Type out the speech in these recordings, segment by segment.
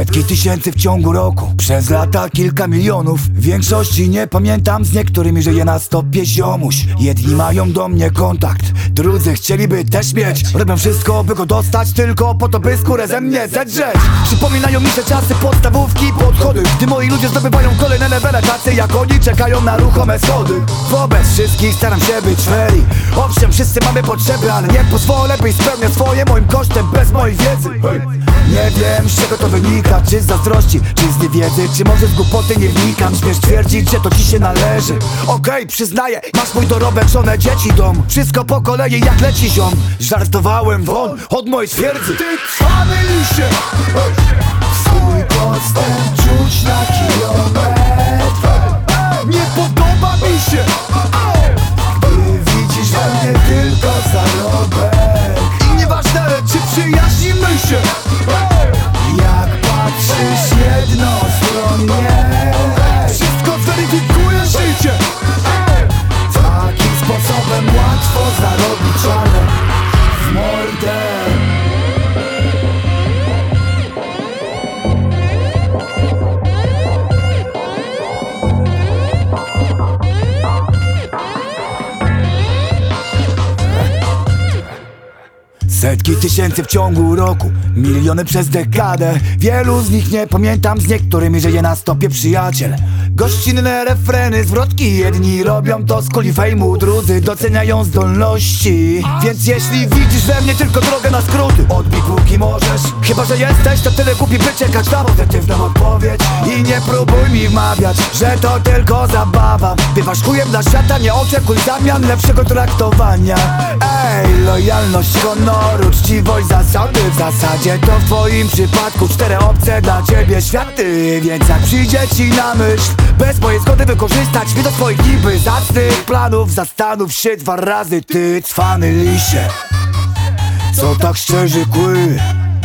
Setki tysięcy w ciągu roku, przez lata kilka milionów. Większości nie pamiętam, z niektórymi żyję na stopie ziomuś. Jedni mają do mnie kontakt, drudzy chcieliby też mieć. Robią wszystko, by go dostać, tylko po to, by skórę ze mnie zedrzeć. Przypominają mi się czasy podstawówki, podchody, gdy moi ludzie zdobywają kolejne levele, tacy jak oni czekają na ruchome schody. Wobec wszystkich staram się być fair. Owszem, wszyscy mamy potrzeby, ale nie pozwolę, byś spełniał swoje moim kosztem, bez mojej wiedzy. Nie wiem, z czego to wynika, czy z zazdrości, czy z niewiedzy, czy może z głupoty, nie wnikam. Śmiesz twierdzić, że to ci się należy. Okej, przyznaję, masz mój dorobek, żonę, dzieci, dom. Wszystko po kolei jak leci ziom. Żartowałem won od mojej twierdzy. Ty cwany lisie, swój postęp czuć na kilometr. Nie podoba mi się, gdy widzisz we mnie tylko zarobek. I nieważne, czy przyjaźnimy się, jak patrzysz jednostronnie, wszystko zweryfikuje życie. Takim sposobem łatwo zarobić, ale w mordę. Setki tysięcy w ciągu roku, miliony przez dekadę. Wielu z nich nie pamiętam, z niektórymi żyję na stopie przyjaciel. Gościnne refreny, zwrotki, jedni robią to z kuli fejmu, drudzy doceniają zdolności. Więc jeśli widzisz we mnie tylko drogę na skróty, odbij póki możesz. Chyba że jesteś to tyle głupi, by czekać na pozytywną odpowiedź. I nie próbuj mi wmawiać, że to tylko zabawa. Bywasz chujem dla świata, nie oczekuj zamian lepszego traktowania. Ej, lojalność, honor, uczciwość, zasady. W zasadzie to w twoim przypadku 4 obce dla ciebie światy. Więc jak przyjdzie ci na myśl, bez mojej zgody wykorzystać mnie do swoich niby zacnych planów, zastanów się 2 razy, ty cwany lisie, co tak szczerzy kły.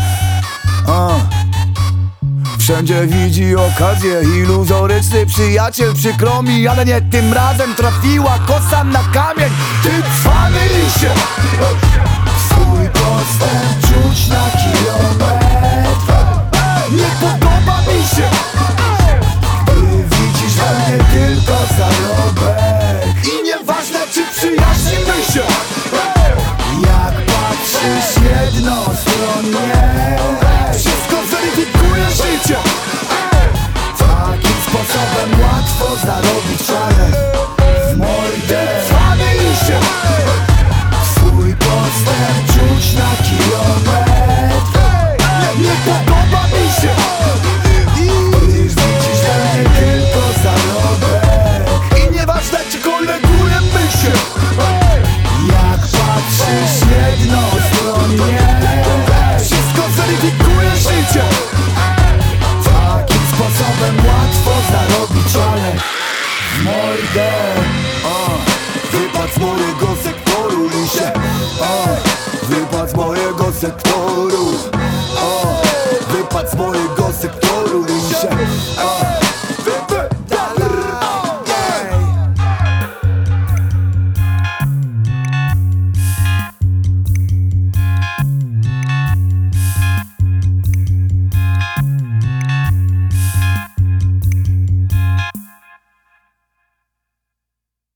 Wszędzie widzi okazję, iluzoryczny przyjaciel. Przykro mi, ale nie tym razem trafiła kosa na kamień. Ty cwany lisie, swój postęp czuć na kilometr. Nie podoba mi się, gdy widzisz we mnie tylko zarobek. I nieważne, czy przyjaźnimy się, jak patrzysz jednostronnie, wszystko weryfikuje życie. Takim sposobem łatwo zarobić, ale w mordę. Cwany lisie, swój postęp czuć na kilometr. Nie podoba mi się, gdyż widzisz we mnie tylko zarobek. I nieważne, czy kolegujemy się, jak patrzysz jednostronnie, wszystko weryfikuje życie. Takim sposobem łatwo zarobić, ale w mordę. Wypad z mojego sektoru, lisie. Wypad z mojego sektoru. Wypad z mojego sektoru, lisie.